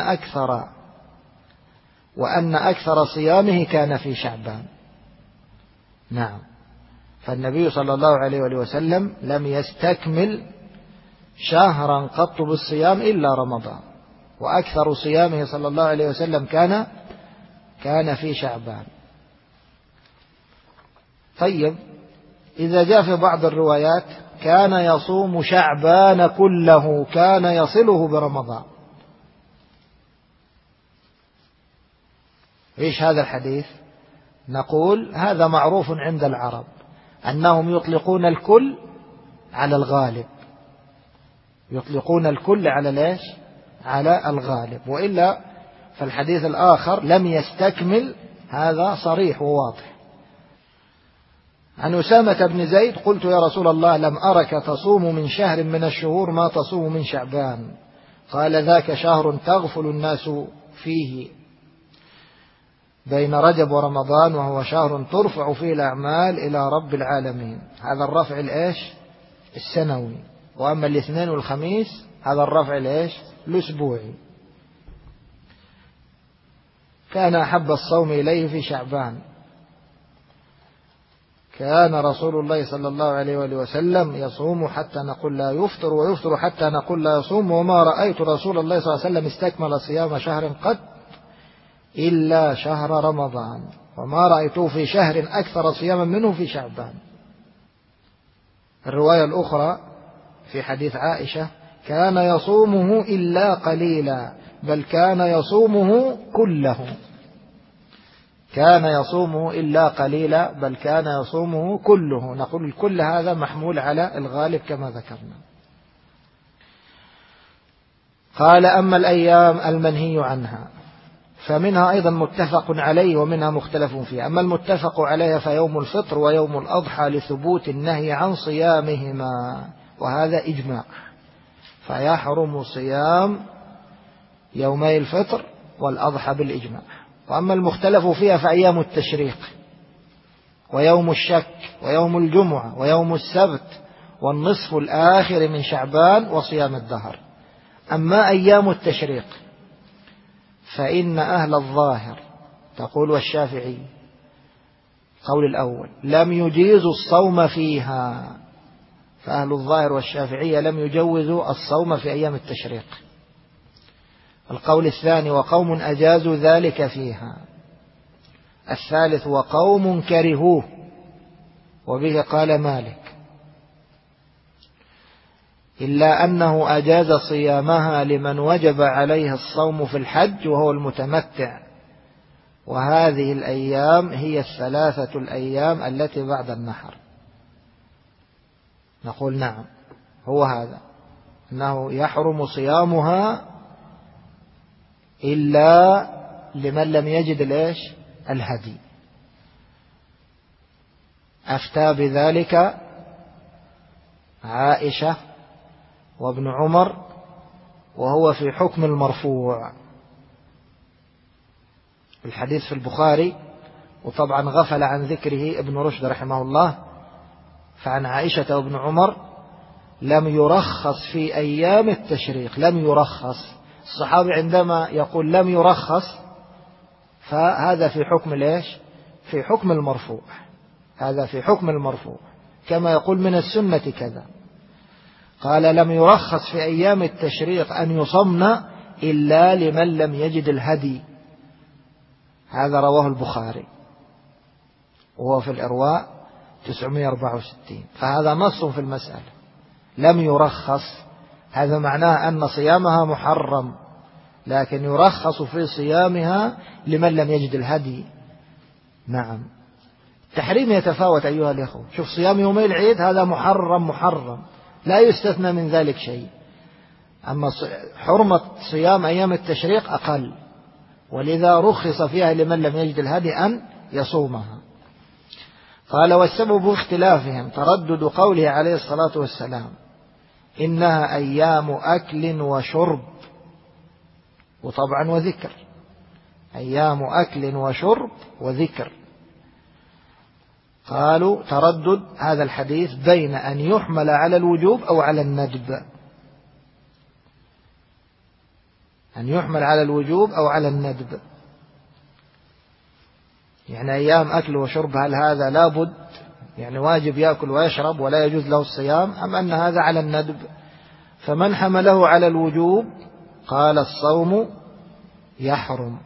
وأن أكثر صيامه كان في شعبان. نعم، فالنبي صلى الله عليه وسلم لم يستكمل شهرا قط بالصيام إلا رمضان، وأكثر صيامه صلى الله عليه وسلم كان في شعبان. طيب، إذا جاء في بعض الروايات كان يصوم شعبان كله، كان يصله برمضان. إيش هذا الحديث؟ نقول هذا معروف عند العرب أنهم يطلقون الكل على الغالب، يطلقون الكل على ليش؟ على الغالب، وإلا فالحديث الآخر لم يستكمل، هذا صريح وواضح. عن أسامة بن زيد قلت يا رسول الله لم أرك تصوم من شهر من الشهور ما تصوم من شعبان، قال ذاك شهر تغفل الناس فيه بين رجب ورمضان، وهو شهر ترفع فيه الأعمال إلى رب العالمين. هذا الرفع الإيش؟ السنوي. وأما الاثنين والخميس هذا الرفع الإيش؟ الأسبوعي. كان أحب الصوم إليه في شعبان، كان رسول الله صلى الله عليه وآله وسلم يصوم حتى نقول لا يفطر، ويفطر حتى نقول لا يصوم، وما رأيت رسول الله صلى الله عليه وسلم استكمل صيام شهر قد إلا شهر رمضان، وما رأيته في شهر أكثر صياما منه في شعبان. الرواية الأخرى في حديث عائشة كان يصومه إلا قليلا بل كان يصومه كله، كان يصومه إلا قليلا بل كان يصومه كله. نقول الكل هذا محمول على الغالب كما ذكرنا. قال أما الأيام المنهي عنها فمنها أيضا متفق عليه ومنها مختلف فيه. أما المتفق عليه فيوم الفطر ويوم الأضحى لثبوت النهي عن صيامهما، وهذا إجماع، فيحرم صيام يومي الفطر والأضحى بالإجماع. وأما المختلف فيها فأيام التشريق ويوم الشك ويوم الجمعة ويوم السبت والنصف الآخر من شعبان وصيام الدهر. أما أيام التشريق فإن أهل الظاهر تقول والشافعي قول الأول لم يجيزوا الصوم فيها، فأهل الظاهر والشافعية لم يجوزوا الصوم في أيام التشريق. القول الثاني وقوم أجازوا ذلك فيها. الثالث وقوم كرهوه، وبه قال مالك إلا أنه أجاز صيامها لمن وجب عليه الصوم في الحج وهو المتمتع، وهذه الأيام هي الثلاثة الأيام التي بعد النحر. نقول نعم، هو هذا أنه يحرم صيامها إلا لمن لم يجد ليش الهدي. أفتى بذلك عائشة وابن عمر، وهو في حكم المرفوع. الحديث في البخاري، وطبعا غفل عن ذكره ابن رشد رحمه الله، فعن عائشة وابن عمر لم يرخص في أيام التشريق، لم يرخص. الصحابي عندما يقول لم يرخص فهذا في حكم ليش؟ في حكم المرفوع، هذا في حكم المرفوع، كما يقول من السنة كذا. قال لم يرخص في أيام التشريق أن يصمن إلا لمن لم يجد الهدي. هذا رواه البخاري وهو في الإرواء 964. فهذا نص في المسألة، لم يرخص، هذا معناه أن صيامها محرم، لكن يرخص في صيامها لمن لم يجد الهدي. نعم، التحريم يتفاوت أيها الأخوة. شوف صيام يومي العيد هذا محرم لا يستثنى من ذلك شيء، أما حرمة صيام أيام التشريق أقل، ولذا رخص فيها لمن لم يجد الهدي أن يصومها. قال والسبب اختلافهم تردد قوله عليه الصلاة والسلام إنها أيام أكل وشرب، وطبعا وذكر، أيام أكل وشرب وذكر. قالوا تردد هذا الحديث بين أن يحمل على الوجوب أو على الندب، أن يحمل على الوجوب أو على الندب. يعني أيام أكل وشرب هل هذا لابد يعني واجب يأكل ويشرب ولا يجوز له الصيام، أم أن هذا على الندب؟ فمن حمله على الوجوب قال الصوم يحرم،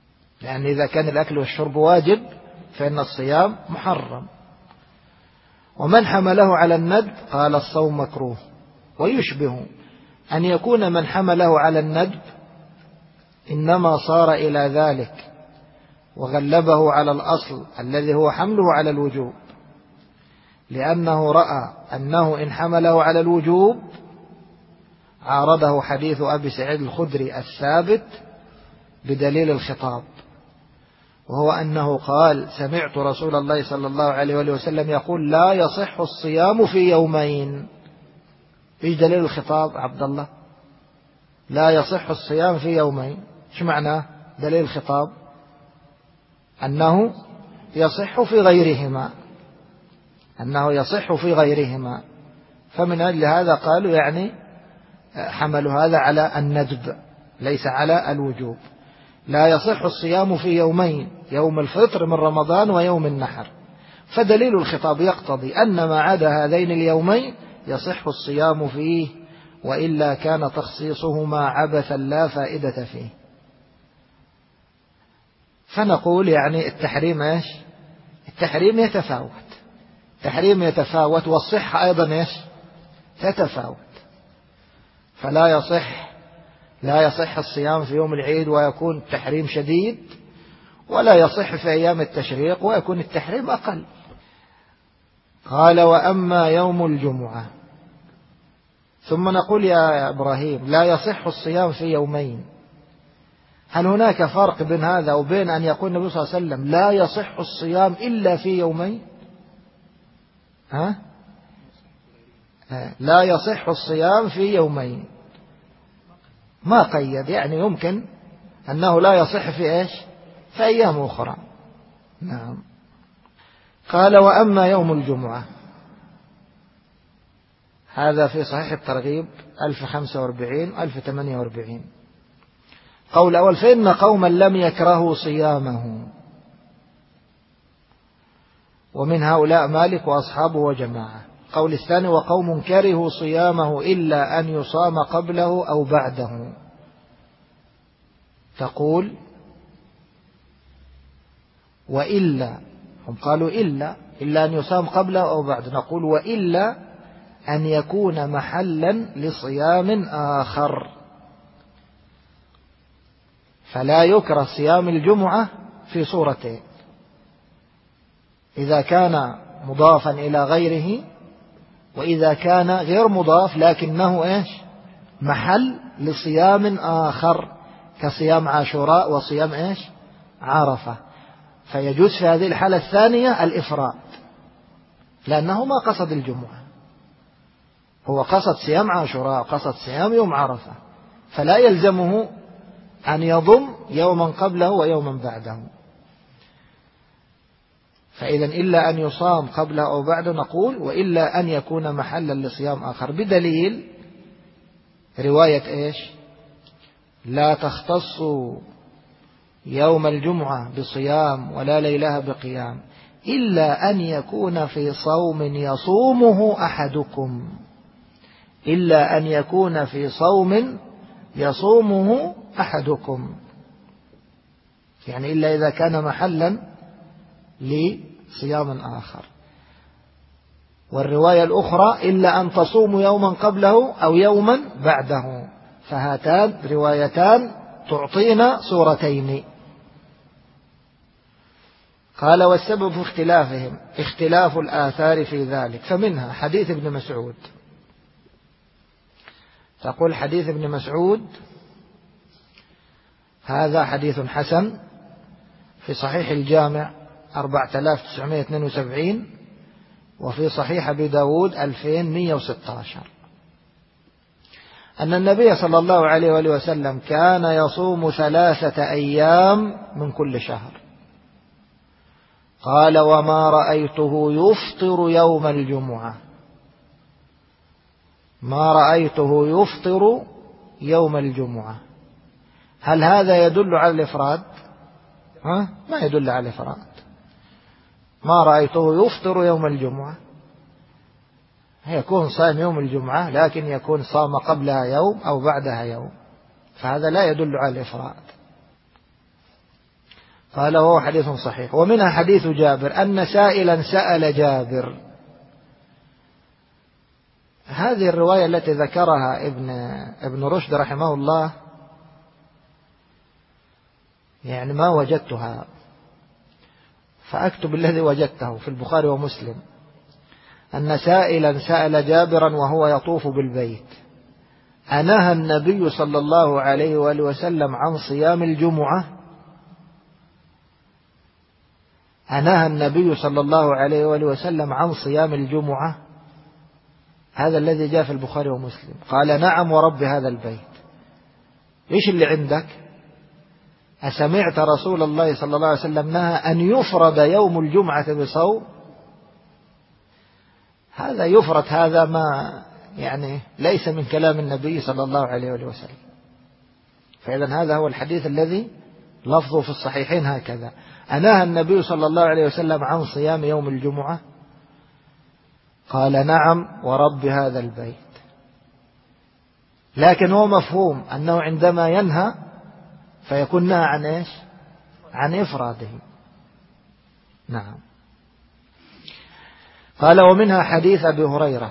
يعني إذا كان الأكل والشرب واجب فإن الصيام محرم. ومن حمله على الندب قال الصوم مكروه. ويشبه أن يكون من حمله على الندب إنما صار إلى ذلك وغلبه على الأصل الذي هو حمله على الوجوب، لأنه رأى أنه إن حمله على الوجوب عارضه حديث أبي سعيد الخدري الثابت بدليل الخطاب، وهو أنه قال سمعت رسول الله صلى الله عليه وسلم يقول لا يصح الصيام في يومين. إيش دليل الخطاب عبد الله؟ لا يصح الصيام في يومين، إيش معناه دليل الخطاب؟ أنه يصح في غيرهما، أنه يصح في غيرهما. فمن أجل هذا قالوا يعني حملوا هذا على الندب ليس على الوجوب. لا يصح الصيام في يومين، يوم الفطر من رمضان ويوم النحر، فدليل الخطاب يقتضي أن ما عدا هذين اليومين يصح الصيام فيه، وإلا كان تخصيصهما عبثا لا فائدة فيه. فنقول يعني التحريم إيش؟ التحريم يتفاوت، التحريم يتفاوت، والصحة أيضا إيش؟ تتفاوت. فلا يصح الصيام في يوم العيد ويكون التحريم شديد، ولا يصح في أيام التشريق ويكون التحريم أقل. قال وأما يوم الجمعة. ثم نقول يا إبراهيم لا يصح الصيام في يومين، هل هناك فرق بين هذا وبين أن يقول النبي صلى الله عليه وسلم لا يصح الصيام إلا في يومين؟ لا يصح الصيام في يومين، ما قيد، يعني يمكن أنه لا يصح في إيش؟ في أيام أخرى. نعم. قال وأما يوم الجمعة، هذا في صحيح الترغيب 1045 1048. قول أول فإن قوما لم يكرهوا صيامه، ومن هؤلاء مالك وأصحابه وجماعة. قول الثاني وقوم كرهوا صيامه إلا أن يصام قبله أو بعده. تقول وإلا، هم قالوا إلا أن يصام قبله أو بعده، نقول وإلا أن يكون محلا لصيام آخر، فلا يكره صيام الجمعة في صورتين: إذا كان مضافا إلى غيره، وإذا كان غير مضاف لكنه إيش؟ محل لصيام آخر كصيام عاشوراء وصيام إيش؟ عرفة. فيجوز في هذه الحالة الثانية الإفراد، لأنه ما قصد الجمعة، هو قصد صيام عاشوراء، قصد صيام يوم عرفة، فلا يلزمه أن يضم يوما قبله ويوما بعده. فإذا إلا أن يصام قبله أو بعده نقول وإلا أن يكون محلا لصيام آخر، بدليل رواية إيش؟ لا تختص يوم الجمعة بصيام ولا ليلها بقيام إلا أن يكون في صوم يصومه أحدكم، إلا أن يكون في صوم يصومه أحدكم، يعني إلا إذا كان محلا لصيام آخر. والرواية الأخرى إلا أن تصوموا يوما قبله أو يوما بعده. فهاتان روايتان تعطينا صورتين. قال والسبب في اختلافهم اختلاف الآثار في ذلك، فمنها حديث ابن مسعود. تقول حديث ابن مسعود هذا حديث حسن في صحيح الجامع 4972، وفي صحيح أبي داود 2116، أن النبي صلى الله عليه وآله وسلم كان يصوم 3 أيام من كل شهر. قال وما رأيته يفطر يوم الجمعة، ما رأيته يفطر يوم الجمعة. هل هذا يدل على الإفراد؟ ما يدل على الإفراد. ما رأيته يفطر يوم الجمعة، يكون صائم يوم الجمعة لكن يكون صام قبلها يوم أو بعدها يوم، فهذا لا يدل على الإفراد. قال هو حديث صحيح. ومنها حديث جابر أن سائلا سأل جابر هذه الرواية التي ذكرها ابن رشد رحمه الله يعني ما وجدتها، فأكتب الذي وجدته في البخاري ومسلم، أن سائلا سأل جابرا وهو يطوف بالبيت: أنهى النبي صلى الله عليه وآله وسلم عن صيام الجمعة؟ أنهى النبي صلى الله عليه وآله وسلم عن صيام الجمعة؟ هذا الذي جاء في البخاري ومسلم. قال: نعم ورب هذا البيت. إيش اللي عندك؟ أسمعت رسول الله صلى الله عليه وسلم نهى أن يفرد يوم الجمعة بصوم؟ هذا يفرد، هذا ما يعني ليس من كلام النبي صلى الله عليه وسلم. فإذا هذا هو الحديث الذي لفظه في الصحيحين هكذا: أنهى النبي صلى الله عليه وسلم عن صيام يوم الجمعة؟ قال: نعم ورب هذا البيت. لكن هو مفهوم أنه عندما ينهى فيكون نهى عن إيش؟ عن إفراده. نعم. قال: ومنها حديث أبي هريرة.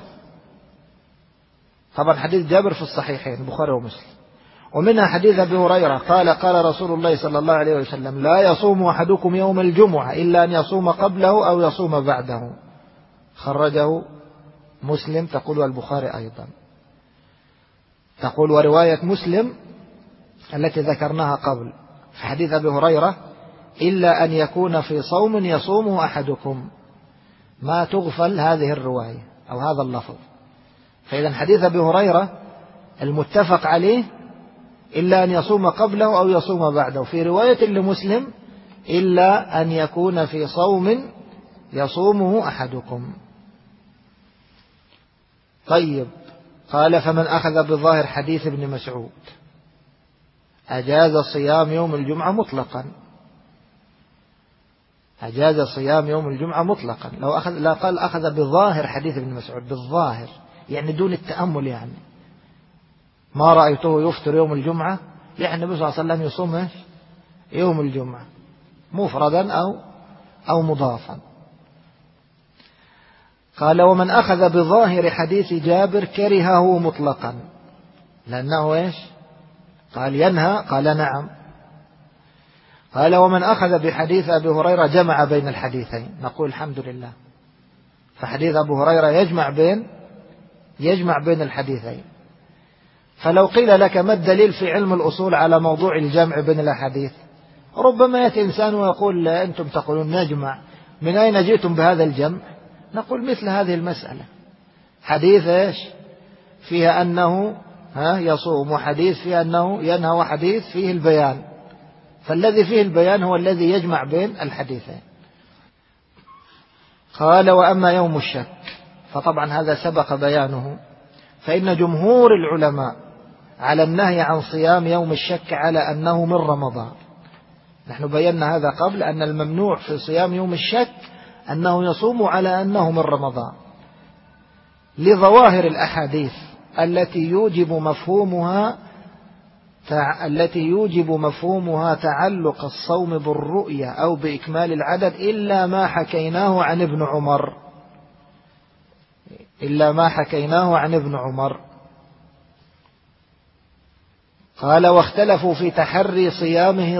طبعا حديث جابر في الصحيحين البخاري ومسلم. ومنها حديث أبي هريرة قال: قال رسول الله صلى الله عليه وسلم: لا يصوم أحدكم يوم الجمعة إلا أن يصوم قبله أو يصوم بعده. خرجه مسلم. تقول والبخاري أيضا. تقول ورواية مسلم التي ذكرناها قبل في حديث أبي هريرة: إلا أن يكون في صوم يصومه أحدكم. ما تغفل هذه الرواية أو هذا اللفظ. فإذا حديث أبي هريرة المتفق عليه إلا أن يصوم قبله أو يصوم بعده. في رواية لمسلم: إلا أن يكون في صوم يصومه أحدكم. طيب. قال: فمن أخذ بظاهر حديث ابن مسعود أجاز صيام يوم الجمعة مطلقا. أجاز صيام يوم الجمعة مطلقا. لا قال أخذ بظاهر حديث ابن مسعود، بالظاهر يعني دون التأمل، يعني ما رأيته يفطر يوم الجمعة، يعني النبي صلى الله عليه وسلم يصوم يوم الجمعة مفردا أو مضافا. قال: ومن أخذ بظاهر حديث جابر كرهه مطلقا، لأنه إيش؟ قال ينهى، قال نعم. قال: ومن أخذ بحديث أبي هريرة جمع بين الحديثين. نقول الحمد لله، فحديث أبو هريرة يجمع بين الحديثين. فلو قيل لك ما الدليل في علم الأصول على موضوع الجمع بين الأحاديث؟ ربما يأتي إنسان ويقول: أنتم تقولون نجمع، من أين جئتم بهذا الجمع؟ نقول مثل هذه المسألة: حديث إيش فيها أنه يصوم، وحديث فيه أنه ينهى، وحديث فيه البيان، فالذي فيه البيان هو الذي يجمع بين الحديثين. قال: وأما يوم الشك فطبعا هذا سبق بيانه، فإن جمهور العلماء على النهي عن صيام يوم الشك على أنه من رمضان. نحن بينا هذا قبل، أن الممنوع في صيام يوم الشك أنه يصوم على أنه من رمضان، لظواهر الأحاديث التي يوجب مفهومها تعلق الصوم بالرؤية أو بإكمال العدد، إلا ما حكيناه عن ابن عمر. قال: واختلفوا في تحري صيامه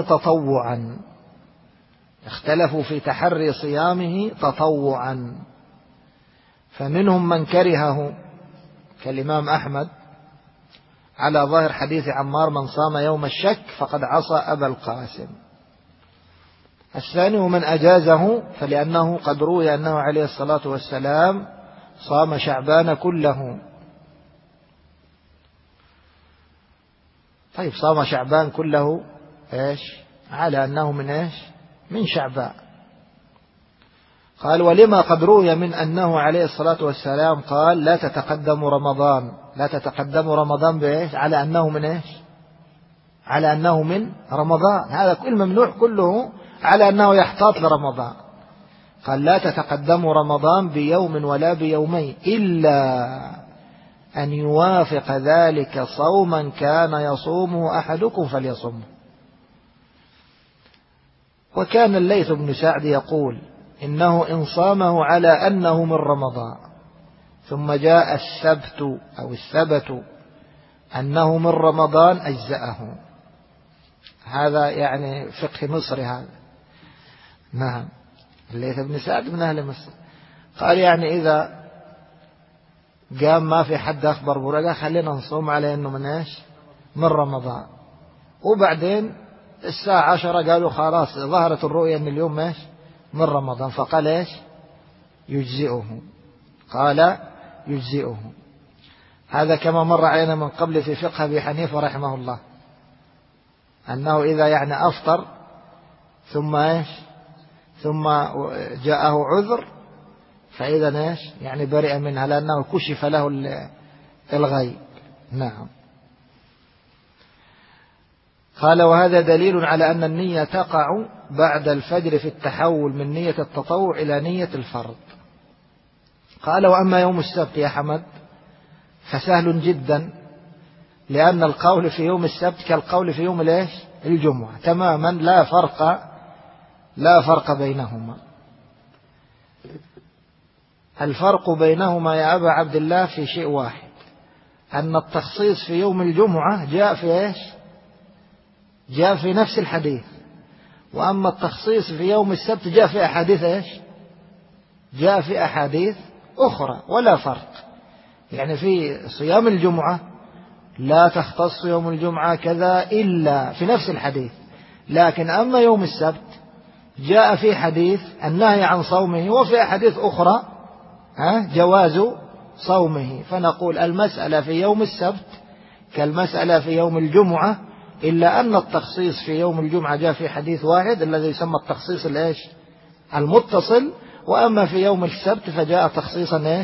تطوعا. فمنهم من كرهه كالإمام أحمد على ظاهر حديث عمار: من صام يوم الشك فقد عصى أبا القاسم. الثاني: ومن أجازه فلأنه قد روي أنه عليه الصلاة والسلام صام شعبان كله. طيب، صام شعبان كله إيش؟ على أنه من شعبان. قال: ولما قد روي من أنه عليه الصلاة والسلام قال: لا تتقدم رمضان بإيش؟ على أنه من رمضان. هذا كل ممنوع كله على أنه يحتاط لرمضان. قال: لا تتقدم رمضان بيوم ولا بيومين إلا أن يوافق ذلك صوما كان يصومه أحدكم فليصمه. وكان الليث بن سعد يقول: إنه إن صامه على أنه من رمضان ثم جاء السبت أو السبت أنه من رمضان أجزأه. هذا يعني فقه مصري هذا. نعم. الليث بن سعد من أهل مصر قال يعني إذا قام ما في حد أخبر برقة خلينا نصوم عليه أنه من إيش؟ من رمضان. وبعدين الساعة 10 قالوا خلاص ظهرت الرؤية أن اليوم إيش؟ من رمضان. فقال إيش؟ يجزئه. قال يجزئه. هذا كما مر علينا من قبل في فقه أبي حنيفة رحمه الله، أنه إذا يعني أفطر ثم إيش؟ ثم جاءه عذر فإذا إيش؟ يعني برئ منها لأنه كشف له الغيب. نعم. قال وهذا دليل على أن النية تقع بعد الفجر في التحول من نية التطوع إلى نية الفرض. قال وأما يوم السبت يا حمد فسهل جدا، لأن القول في يوم السبت كالقول في يوم الجمعة تماما، لا فرق بينهما. الفرق بينهما يا أبا عبد الله في شيء واحد، أن التخصيص في يوم الجمعة جاء في إيش؟ جاء في نفس الحديث، وأما التخصيص في يوم السبت جاء في أحاديث إيش؟ جاء في أحاديث أخرى. ولا فرق، يعني في صيام الجمعة لا تختص يوم الجمعة كذا إلا في نفس الحديث، لكن أما يوم السبت جاء في حديث النهي عن صومه، وفي أحاديث أخرى جواز صومه. فنقول المسألة في يوم السبت كالمسألة في يوم الجمعة، إلا أن التخصيص في يوم الجمعة جاء في حديث واحد الذي يسمى التخصيص المتصل، وأما في يوم السبت فجاء تخصيصا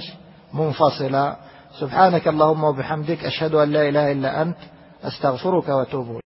منفصلا. سبحانك اللهم وبحمدك أشهد أن لا إله إلا أنت أستغفرك وأتوب إليك.